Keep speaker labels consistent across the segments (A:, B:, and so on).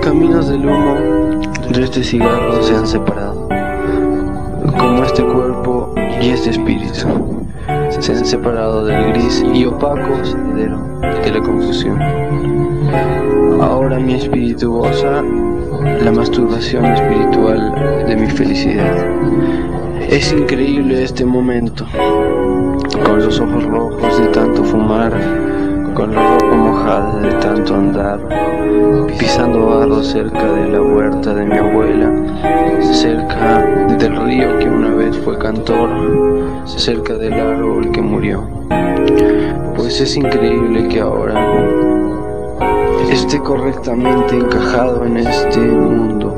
A: caminos del humo de este cigarro se han separado, como este cuerpo y este espíritu se han separado del gris y opaco sendero de la confusión. Ahora mi espíritu goza la masturbación espiritual de mi felicidad. Es increíble este momento, con los ojos rojos de tanto fumar, con la ropa mojada de tanto andar, pisando barro cerca de la huerta de mi abuela, cerca del río que una vez fue cantor, cerca del árbol que murió. Pues es increíble que ahora esté correctamente encajado en este mundo,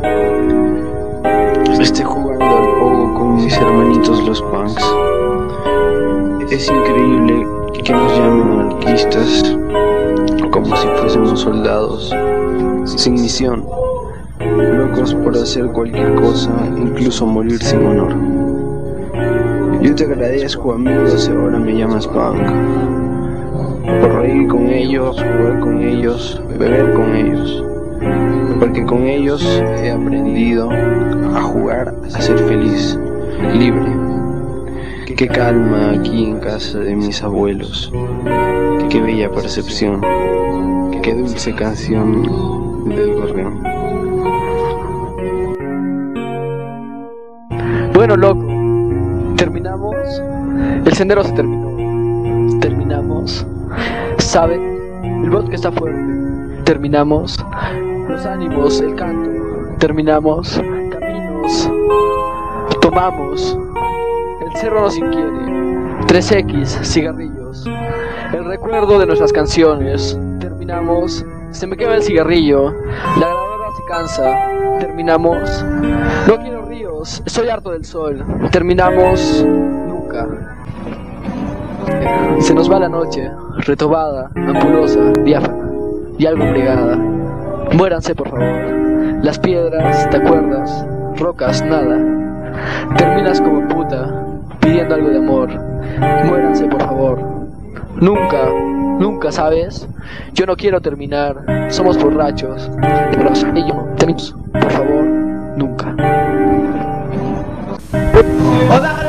A: esté jugando al pogo con mis hermanitos los punks. Es increíble que nos llamen anarquistas como si fuésemos soldados sin misión, locos por hacer cualquier cosa, incluso morir sin honor. Yo te agradezco, amigo, si ahora me llamas punk, por reír con ellos, jugar con ellos, beber con ellos, porque con ellos he aprendido a jugar, a ser feliz, libre. Qué calma aquí en casa de mis abuelos, qué bella percepción, qué dulce canción del gorrión.
B: Bueno, loco, terminamos, el sendero se terminamos, ¿saben? El vodka está fuerte, terminamos, los ánimos, el canto, terminamos, caminos, tomamos, el cerro nos inquiere, 3X, cigarrillos, el recuerdo de nuestras canciones, terminamos, se me quema el cigarrillo, la grabadora se cansa, terminamos, no quiero ríos, estoy harto del sol, terminamos, nunca. Se nos va la noche, retobada, ampulosa, diáfana y algo embriagada. Muéranse por favor, las piedras, ¿te acuerdas? Rocas, nada. Terminas como puta, pidiendo algo de amor. Muéranse por favor. Nunca, nunca, ¿sabes? Yo no quiero terminar, somos borrachos. Y yo, terminamos, por favor, nunca.
C: Hola.